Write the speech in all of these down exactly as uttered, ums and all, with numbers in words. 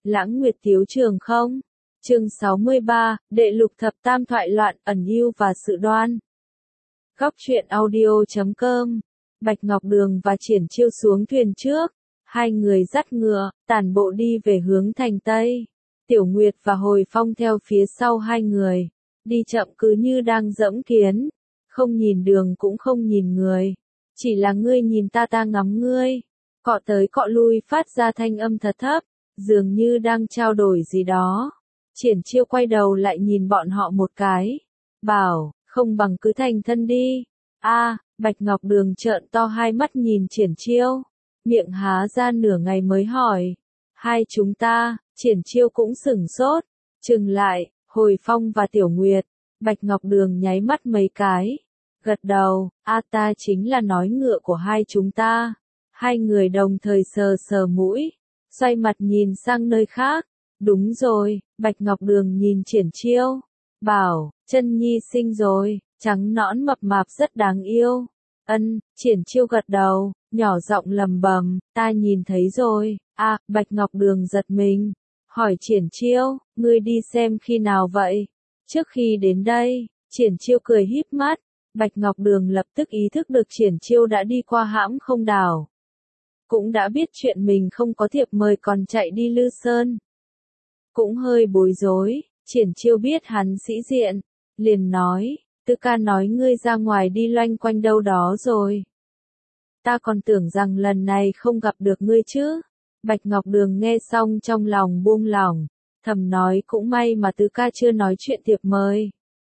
Lãng Nguyệt Tiếu Trường không? Chương sáu mươi ba, Đệ lục thập tam thoại loạn, ẩn ưu và sự đoan. Góc truyện audio chấm com. Bạch Ngọc Đường và Triển Chiêu xuống thuyền trước, hai người dắt ngựa, tản bộ đi về hướng thành Tây. Tiểu Nguyệt và Hồi Phong theo phía sau hai người, đi chậm cứ như đang dẫm kiến, không nhìn đường cũng không nhìn người, chỉ là ngươi nhìn ta ta ngắm ngươi, cọ tới cọ lui phát ra thanh âm thật thấp, dường như đang trao đổi gì đó. Triển Chiêu quay đầu lại nhìn bọn họ một cái, bảo, không bằng cứ thành thân đi. A, Bạch Ngọc Đường trợn to hai mắt nhìn Triển Chiêu, miệng há ra nửa ngày mới hỏi, hai chúng ta. Triển Chiêu cũng sửng sốt, chừng lại, Hồi Phong và Tiểu Nguyệt. Bạch Ngọc Đường nháy mắt mấy cái, gật đầu, a ta chính là nói ngựa của hai chúng ta. Hai người đồng thời sờ sờ mũi, xoay mặt nhìn sang nơi khác. Đúng rồi, Bạch Ngọc Đường nhìn Triển Chiêu, bảo, chân nhi sinh rồi, trắng nõn mập mạp rất đáng yêu. Ân, Triển Chiêu gật đầu, nhỏ giọng lầm bầm, ta nhìn thấy rồi. A, Bạch Ngọc Đường giật mình, hỏi Triển Chiêu, ngươi đi xem khi nào vậy? Trước khi đến đây, Triển Chiêu cười híp mắt, Bạch Ngọc Đường lập tức ý thức được Triển Chiêu đã đi qua hãm không đảo. Cũng đã biết chuyện mình không có thiệp mời còn chạy đi Lư Sơn. Cũng hơi bối rối, Triển Chiêu biết hắn sĩ diện, liền nói, Tư ca nói ngươi ra ngoài đi loanh quanh đâu đó rồi. Ta còn tưởng rằng lần này không gặp được ngươi chứ. Bạch Ngọc Đường nghe xong trong lòng buông lỏng, thầm nói cũng may mà Tứ ca chưa nói chuyện thiệp mời.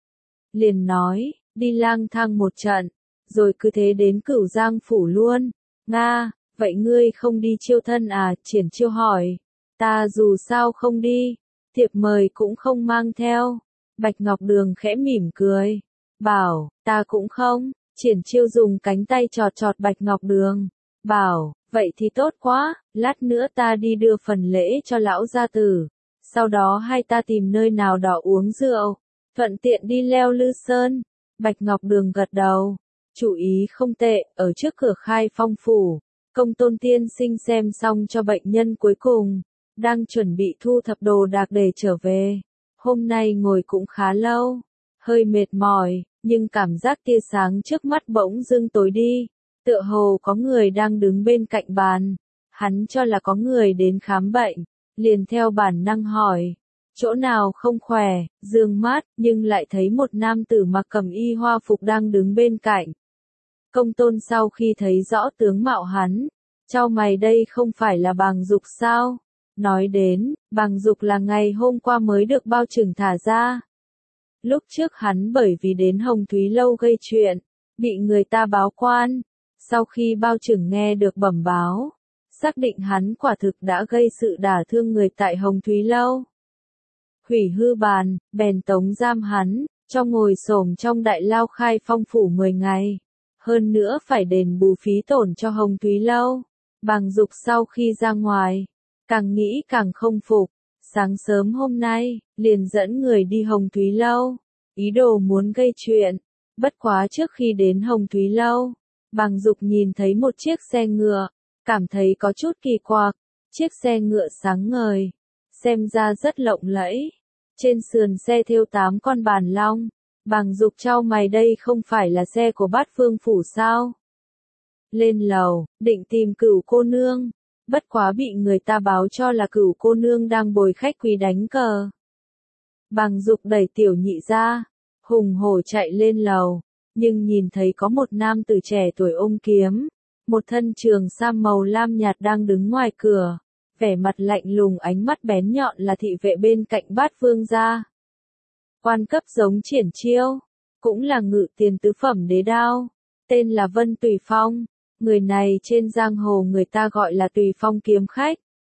Liền nói, đi lang thang một trận, rồi cứ thế đến Cửu Giang phủ luôn. Nga, vậy ngươi không đi chiêu thân à? Triển Chiêu hỏi. Ta dù sao không đi, thiệp mời cũng không mang theo. Bạch Ngọc Đường khẽ mỉm cười, bảo, ta cũng không. Triển Chiêu dùng cánh tay chọt chọt Bạch Ngọc Đường, bảo, vậy thì tốt quá, lát nữa ta đi đưa phần lễ cho lão gia tử, sau đó hai ta tìm nơi nào đó uống rượu, thuận tiện đi leo Lư Sơn. Bạch Ngọc Đường gật đầu, chủ ý không tệ. Ở trước cửa Khai Phong phủ, Công Tôn tiên sinh xem xong cho bệnh nhân cuối cùng, đang chuẩn bị thu thập đồ đạc để trở về. Hôm nay ngồi cũng khá lâu, hơi mệt mỏi, nhưng cảm giác tia sáng trước mắt bỗng dưng tối đi, tựa hồ có người đang đứng bên cạnh bàn. Hắn cho là có người đến khám bệnh, liền theo bản năng hỏi, chỗ nào không khỏe, dương mắt, nhưng lại thấy một nam tử mặc cẩm y hoa phục đang đứng bên cạnh. Công Tôn sau khi thấy rõ tướng mạo hắn, chau mày, đây không phải là Bàng Dục sao? Nói đến, Bàng Dục là ngày hôm qua mới được Bao Trừng thả ra. Lúc trước hắn bởi vì đến Hồng Thúy Lâu gây chuyện, bị người ta báo quan. Sau khi Bao Trừng nghe được bẩm báo, xác định hắn quả thực đã gây sự đả thương người tại Hồng Thúy Lâu. Hủy hư bàn, bèn tống giam hắn, cho ngồi xổm trong đại lao Khai Phong phủ mười ngày. Hơn nữa phải đền bù phí tổn cho Hồng Thúy Lâu. Bàng Dục sau khi ra ngoài, càng nghĩ càng không phục. Sáng sớm hôm nay, liền dẫn người đi Hồng Thúy Lâu, ý đồ muốn gây chuyện. Bất quá trước khi đến Hồng Thúy Lâu, Bàng Dục nhìn thấy một chiếc xe ngựa, cảm thấy có chút kỳ quặc. Chiếc xe ngựa sáng ngời, xem ra rất lộng lẫy. Trên sườn xe thêu tám con bàn long. Bàng Dục chau mày, đây không phải là xe của Bát Phương phủ sao? Lên lầu, định tìm Cửu cô nương. Bất quá bị người ta báo cho là Cửu cô nương đang bồi khách quý đánh cờ. Bàng Dục đẩy Tiểu Nhị ra, hùng hổ chạy lên lầu, nhưng nhìn thấy có một nam tử trẻ tuổi ôm kiếm, một thân trường sam màu lam nhạt đang đứng ngoài cửa, vẻ mặt lạnh lùng, ánh mắt bén nhọn là thị vệ bên cạnh Bát Vương gia. Quan cấp giống Triển Chiêu, cũng là ngự tiền tứ phẩm đế đao, tên là Vân Tùy Phong. Người này trên giang hồ người ta gọi là Tùy Phong kiếm khách.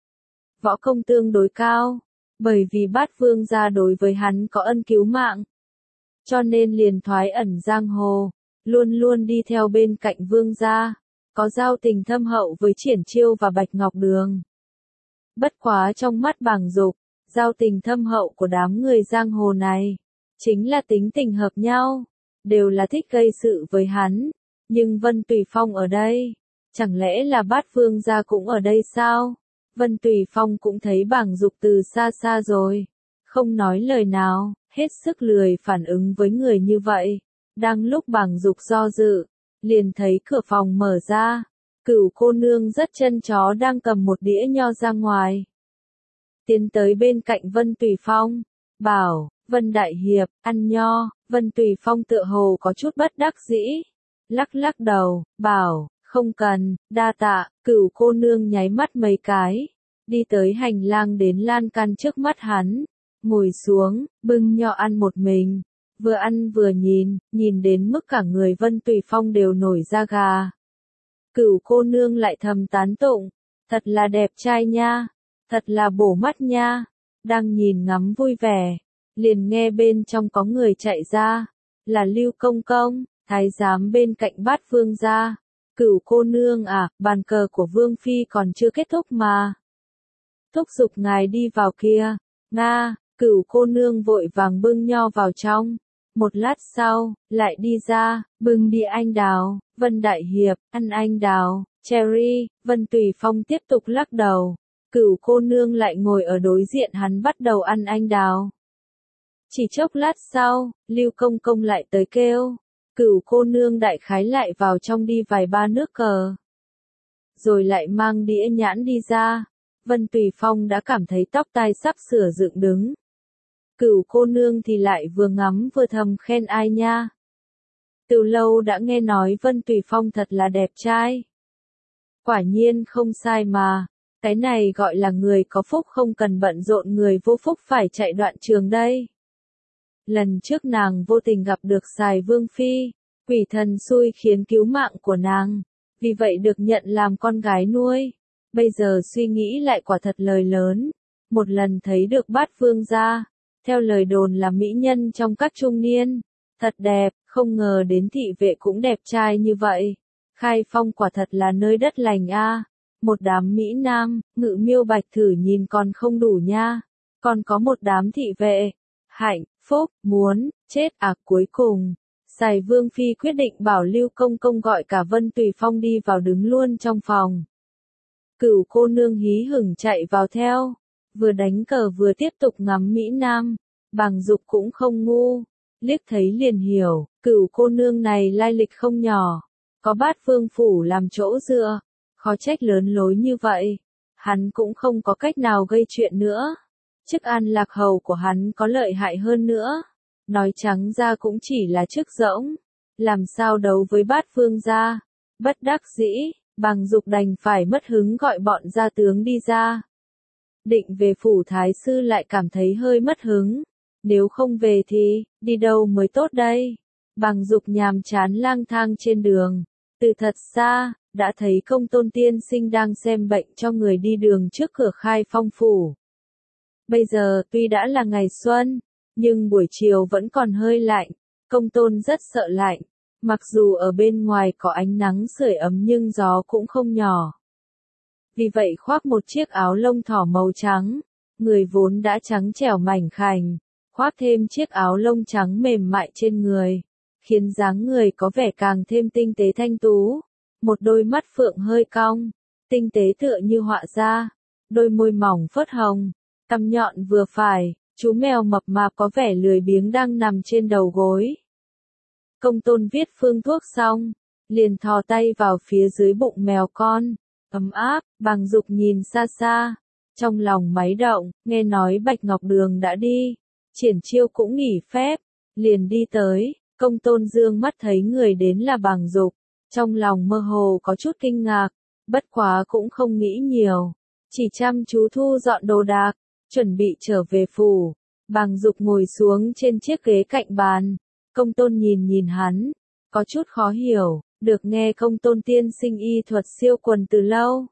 Võ công tương đối cao, bởi vì Bát Vương gia đối với hắn có ân cứu mạng, cho nên liền thoái ẩn giang hồ, luôn luôn đi theo bên cạnh Vương gia, có giao tình thâm hậu với Triển Chiêu và Bạch Ngọc Đường. Bất quá trong mắt Bàng Dục, giao tình thâm hậu của đám người giang hồ này, chính là tính tình hợp nhau, đều là thích gây sự với hắn. Nhưng Vân Tùy Phong ở đây, chẳng lẽ là Bát Vương gia cũng ở đây sao? Vân Tùy Phong cũng thấy bảng dục từ xa xa rồi. Không nói lời nào, hết sức lười phản ứng với người như vậy. Đang lúc bảng dục do dự, liền thấy cửa phòng mở ra. Cửu cô nương dắt chân chó đang cầm một đĩa nho ra ngoài. Tiến tới bên cạnh Vân Tùy Phong, bảo, Vân Đại Hiệp, ăn nho. Vân Tùy Phong tựa hồ có chút bất đắc dĩ. Lắc lắc đầu, bảo, không cần, đa tạ. Cửu cô nương nháy mắt mấy cái. Đi tới hành lang đến lan can trước mắt hắn. Ngồi xuống, bưng nho ăn một mình. Vừa ăn vừa nhìn, nhìn đến mức cả người Vân Tùy Phong đều nổi da gà. Cửu cô nương lại thầm tán tụng, thật là đẹp trai nha, thật là bổ mắt nha. Đang nhìn ngắm vui vẻ, liền nghe bên trong có người chạy ra, là Lưu Công Công, thái giám bên cạnh Bát Vương gia. Cửu cô nương à, bàn cờ của Vương Phi còn chưa kết thúc mà. Thúc giục ngài đi vào kia. Nga, cửu cô nương vội vàng bưng nho vào trong. Một lát sau, lại đi ra, bưng đi anh đào. Vân Đại Hiệp, ăn anh đào, cherry. Vân Tùy Phong tiếp tục lắc đầu. Cửu cô nương lại ngồi ở đối diện hắn bắt đầu ăn anh đào. Chỉ chốc lát sau, Lưu Công Công lại tới kêu. Cửu cô nương đại khái lại vào trong đi vài ba nước cờ. Rồi lại mang đĩa nhãn đi ra. Vân Tùy Phong đã cảm thấy tóc tai sắp sửa dựng đứng. Cửu cô nương thì lại vừa ngắm vừa thầm khen ai nha. Từ lâu đã nghe nói Vân Tùy Phong thật là đẹp trai. Quả nhiên không sai mà. Cái này gọi là người có phúc không cần bận rộn, người vô phúc phải chạy đoạn trường đây. Lần trước nàng vô tình gặp được Sài Vương Phi, quỷ thần xui khiến cứu mạng của nàng, vì vậy được nhận làm con gái nuôi. Bây giờ suy nghĩ lại quả thật lời lớn. Một lần thấy được Bát Vương gia, theo lời đồn là mỹ nhân trong các trung niên, thật đẹp, không ngờ đến thị vệ cũng đẹp trai như vậy. Khai Phong quả thật là nơi đất lành a. Một đám mỹ nam, Ngự Miêu Bạch Thử nhìn còn không đủ nha, còn có một đám thị vệ. Hạnh phúc, muốn chết à. Cuối cùng, Sài Vương Phi quyết định bảo Lưu Công Công gọi cả Vân Tùy Phong đi vào đứng luôn trong phòng. Cửu cô nương hí hửng chạy vào theo, vừa đánh cờ vừa tiếp tục ngắm mỹ nam. Bàng Dục cũng không ngu, liếc thấy liền hiểu, cửu cô nương này lai lịch không nhỏ, có Bát Vương phủ làm chỗ dựa, khó trách lớn lối như vậy. Hắn cũng không có cách nào gây chuyện nữa. Chức An Lạc Hầu của hắn có lợi hại hơn nữa. Nói trắng ra cũng chỉ là chức rỗng. Làm sao đấu với Bát Vương gia? Bất đắc dĩ, Bàng Dục đành phải mất hứng gọi bọn gia tướng đi ra. Định về phủ thái sư lại cảm thấy hơi mất hứng. Nếu không về thì, đi đâu mới tốt đây? Bàng Dục nhàm chán lang thang trên đường. Từ thật xa, đã thấy Công Tôn tiên sinh đang xem bệnh cho người đi đường trước cửa Khai Phong phủ. Bây giờ tuy đã là ngày xuân, nhưng buổi chiều vẫn còn hơi lạnh. Công Tôn rất sợ lạnh. Mặc dù ở bên ngoài có ánh nắng sưởi ấm nhưng gió cũng không nhỏ. Vì vậy khoác một chiếc áo lông thỏ màu trắng, người vốn đã trắng trẻo mảnh khảnh, khoác thêm chiếc áo lông trắng mềm mại trên người, khiến dáng người có vẻ càng thêm tinh tế thanh tú. Một đôi mắt phượng hơi cong, tinh tế tựa như họa ra, đôi môi mỏng phớt hồng, cằm nhọn vừa phải, chú mèo mập mạp có vẻ lười biếng đang nằm trên đầu gối. Công Tôn viết phương thuốc xong, liền thò tay vào phía dưới bụng mèo con, ấm áp. Bàng Dục nhìn xa xa, trong lòng máy động, nghe nói Bạch Ngọc Đường đã đi, Triển Chiêu cũng nghỉ phép, liền đi tới. Công Tôn dương mắt thấy người đến là Bàng Dục, trong lòng mơ hồ có chút kinh ngạc, bất quá cũng không nghĩ nhiều, chỉ chăm chú thu dọn đồ đạc, chuẩn bị trở về phủ. Bàng Dục ngồi xuống trên chiếc ghế cạnh bàn. Công Tôn nhìn nhìn hắn, có chút khó hiểu, được nghe Công Tôn tiên sinh y thuật siêu quần từ lâu.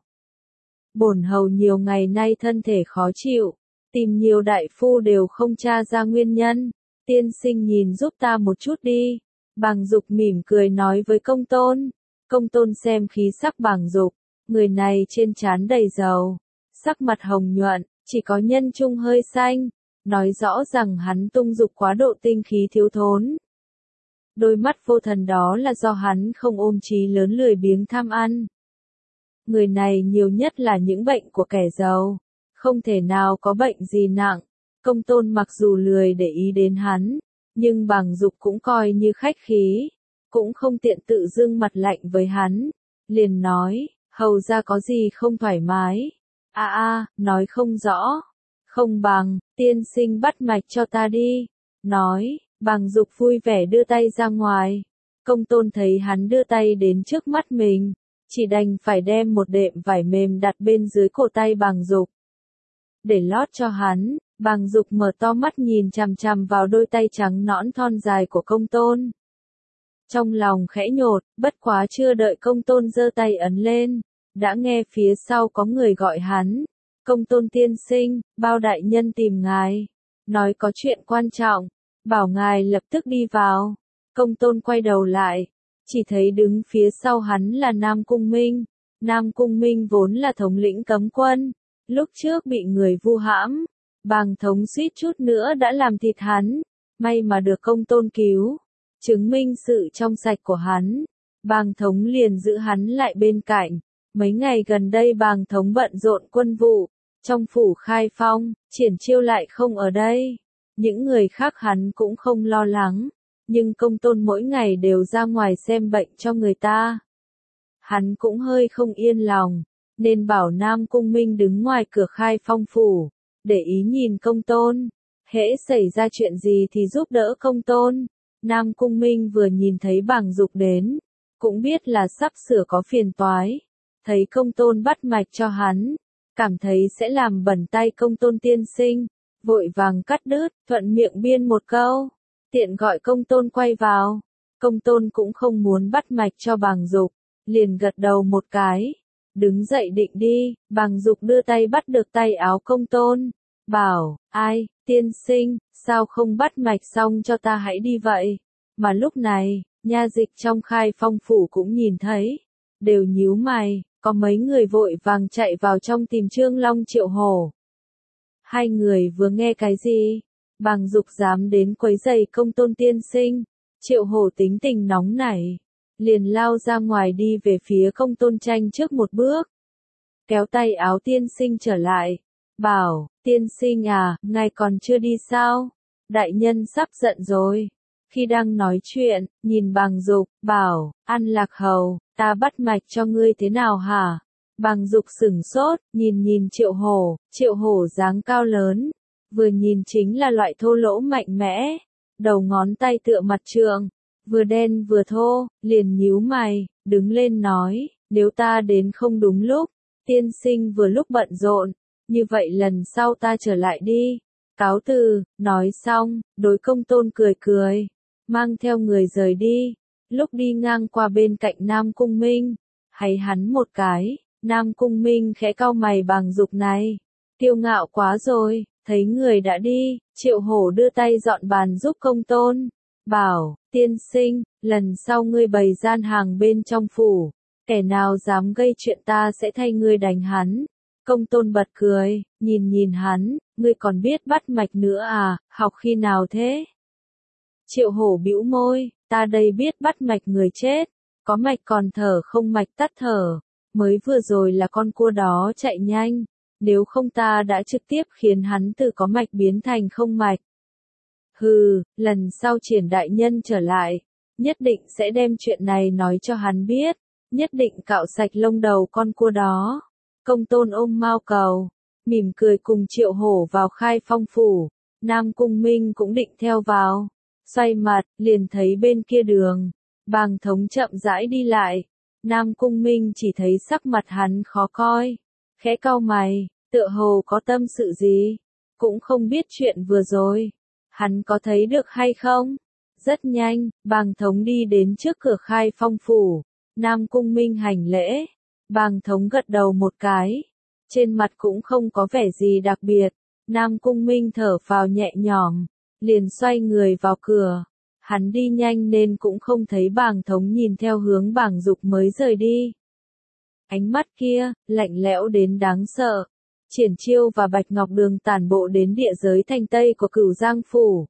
Bổn hầu nhiều ngày nay thân thể khó chịu, tìm nhiều đại phu đều không tra ra nguyên nhân, tiên sinh nhìn giúp ta một chút đi. Bàng Dục mỉm cười nói với Công Tôn. Công Tôn xem khí sắc Bàng Dục, người này trên trán đầy dầu, sắc mặt hồng nhuận, chỉ có nhân trung hơi xanh, nói rõ rằng hắn tung dục quá độ, tinh khí thiếu thốn. Đôi mắt vô thần đó là do hắn không ôm chí lớn lười biếng tham ăn. người này nhiều nhất là những bệnh của kẻ giàu, không thể nào có bệnh gì nặng. Công Tôn mặc dù lười để ý đến hắn, nhưng Bàng Dục cũng coi như khách khí, cũng không tiện tự dưng mặt lạnh với hắn, liền nói, hầu ra có gì không thoải mái. A a, nói không rõ. Không bằng, tiên sinh bắt mạch cho ta đi. Nói, Bàng Dục vui vẻ đưa tay ra ngoài. Công Tôn thấy hắn đưa tay đến trước mắt mình, chỉ đành phải đem một đệm vải mềm đặt bên dưới cổ tay Bàng Dục. Để lót cho hắn, Bàng Dục mở to mắt nhìn chằm chằm vào đôi tay trắng nõn thon dài của Công Tôn. Trong lòng khẽ nhột, bất quá chưa đợi Công Tôn giơ tay ấn lên, đã nghe phía sau có người gọi hắn. Công Tôn tiên sinh, bao đại nhân tìm ngài, nói có chuyện quan trọng, bảo ngài lập tức đi vào. Công Tôn quay đầu lại, chỉ thấy đứng phía sau hắn là Nam Cung Minh. Nam Cung Minh vốn là thống lĩnh cấm quân, lúc trước bị người vu hãm, Bàng Thống suýt chút nữa đã làm thịt hắn, may mà được Công Tôn cứu, chứng minh sự trong sạch của hắn. Bàng Thống liền giữ hắn lại bên cạnh. Mấy ngày gần đây Bàng Thống bận rộn quân vụ, trong phủ Khai Phong, Triển Chiêu lại không ở đây. Những người khác hắn cũng không lo lắng, nhưng Công Tôn mỗi ngày đều ra ngoài xem bệnh cho người ta. Hắn cũng hơi không yên lòng, nên bảo Nam Cung Minh đứng ngoài cửa Khai Phong phủ, để ý nhìn Công Tôn. Hễ xảy ra chuyện gì thì giúp đỡ Công Tôn. Nam Cung Minh vừa nhìn thấy Bàng Dục đến, cũng biết là sắp sửa có phiền toái. Thấy Công Tôn bắt mạch cho hắn, cảm thấy sẽ làm bẩn tay Công Tôn tiên sinh, vội vàng cắt đứt, thuận miệng biên một câu, tiện gọi Công Tôn quay vào. Công Tôn cũng không muốn bắt mạch cho Bàng Dục, liền gật đầu một cái, đứng dậy định đi. Bàng Dục đưa tay bắt được tay áo Công Tôn, bảo, ai, tiên sinh, sao không bắt mạch xong cho ta hãy đi vậy. Mà lúc này, nha dịch trong Khai Phong phủ cũng nhìn thấy, đều nhíu mày. Có mấy người vội vàng chạy vào trong tìm Trương Long Triệu Hổ. Hai người vừa nghe cái gì? Bàng Dục dám đến quấy rầy Công Tôn tiên sinh. Triệu Hổ tính tình nóng nảy, liền lao ra ngoài đi về phía Công Tôn Tranh trước một bước. Kéo tay áo tiên sinh trở lại, bảo, tiên sinh à, ngài còn chưa đi sao? Đại nhân sắp giận rồi. Khi đang nói chuyện, nhìn Bàng Dục, bảo, An Lạc Hầu, ta bắt mạch cho ngươi thế nào hả? Bàng Dục sửng sốt, nhìn nhìn Triệu Hổ. Triệu Hổ dáng cao lớn, vừa nhìn chính là loại thô lỗ mạnh mẽ, đầu ngón tay tựa mặt trượng, vừa đen vừa thô, liền nhíu mày, đứng lên nói, nếu ta đến không đúng lúc, tiên sinh vừa lúc bận rộn, như vậy lần sau ta trở lại đi. Cáo từ. Nói xong, đối Công Tôn cười cười, mang theo người rời đi. Lúc đi ngang qua bên cạnh Nam Cung Minh, hay hắn một cái. Nam Cung Minh khẽ cau mày. Bàng Dục này, kiêu ngạo quá rồi. Thấy người đã đi, Triệu Hổ đưa tay dọn bàn giúp Công Tôn, bảo, tiên sinh, lần sau ngươi bày gian hàng bên trong phủ, kẻ nào dám gây chuyện ta sẽ thay ngươi đánh hắn. Công Tôn bật cười, nhìn nhìn hắn, ngươi còn biết bắt mạch nữa à, học khi nào thế? Triệu Hổ bĩu môi, ta đây biết bắt mạch người chết, có mạch còn thở không mạch tắt thở, mới vừa rồi là con cua đó chạy nhanh, nếu không ta đã trực tiếp khiến hắn từ có mạch biến thành không mạch. Hừ, lần sau Triển đại nhân trở lại, nhất định sẽ đem chuyện này nói cho hắn biết, nhất định cạo sạch lông đầu con cua đó. Công Tôn ôm mao cầu, mỉm cười cùng Triệu Hổ vào Khai Phong phủ. Nam Cung Minh cũng định theo vào, xoay mặt, liền thấy bên kia đường, Bàng Thống chậm rãi đi lại. Nam Cung Minh chỉ thấy sắc mặt hắn khó coi, khẽ cau mày, tựa hồ có tâm sự gì, cũng không biết chuyện vừa rồi, hắn có thấy được hay không. Rất nhanh, Bàng Thống đi đến trước cửa Khai Phong phủ, Nam Cung Minh hành lễ, Bàng Thống gật đầu một cái, trên mặt cũng không có vẻ gì đặc biệt. Nam Cung Minh thở phào nhẹ nhõm, liền xoay người vào cửa. Hắn đi nhanh nên cũng không thấy Bàng Thống nhìn theo hướng Bàng Dục mới rời đi. Ánh mắt kia, lạnh lẽo đến đáng sợ. Triển Chiêu và Bạch Ngọc Đường tản bộ đến địa giới thành Tây của Cửu Giang phủ.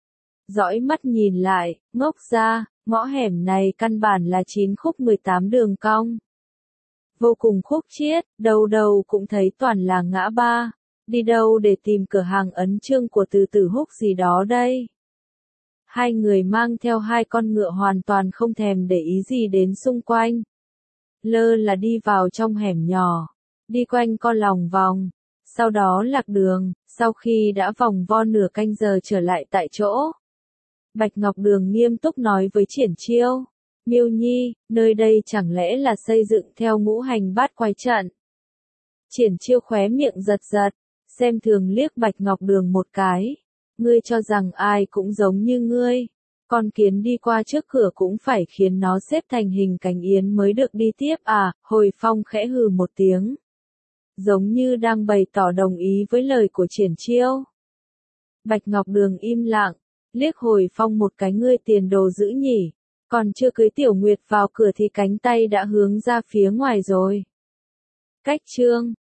Dõi mắt nhìn lại, ngốc ra, ngõ hẻm này căn bản là chín khúc mười tám đường cong. vô cùng khúc chiết, đầu đầu cũng thấy toàn là ngã ba, đi đâu để tìm cửa hàng ấn chương của Từ Tử Húc gì đó đây. Hai người mang theo hai con ngựa hoàn toàn không thèm để ý gì đến xung quanh. Lơ là đi vào trong hẻm nhỏ, đi quanh co lòng vòng, sau đó lạc đường, sau khi đã vòng vo nửa canh giờ trở lại tại chỗ. Bạch Ngọc Đường nghiêm túc nói với Triển Chiêu, Miêu Nhi, nơi đây chẳng lẽ là xây dựng theo ngũ hành bát quái trận? Triển Chiêu khóe miệng giật giật, xem thường liếc Bạch Ngọc Đường một cái. Ngươi cho rằng ai cũng giống như ngươi, con kiến đi qua trước cửa cũng phải khiến nó xếp thành hình cánh yến mới được đi tiếp à? Hồi Phong khẽ hừ một tiếng, giống như đang bày tỏ đồng ý với lời của Triển Chiêu. Bạch Ngọc Đường im lặng, liếc Hồi Phong một cái, ngươi tiền đồ dữ nhỉ, còn chưa cưới Tiểu Nguyệt vào cửa thì cánh tay đã hướng ra phía ngoài rồi. Cách chương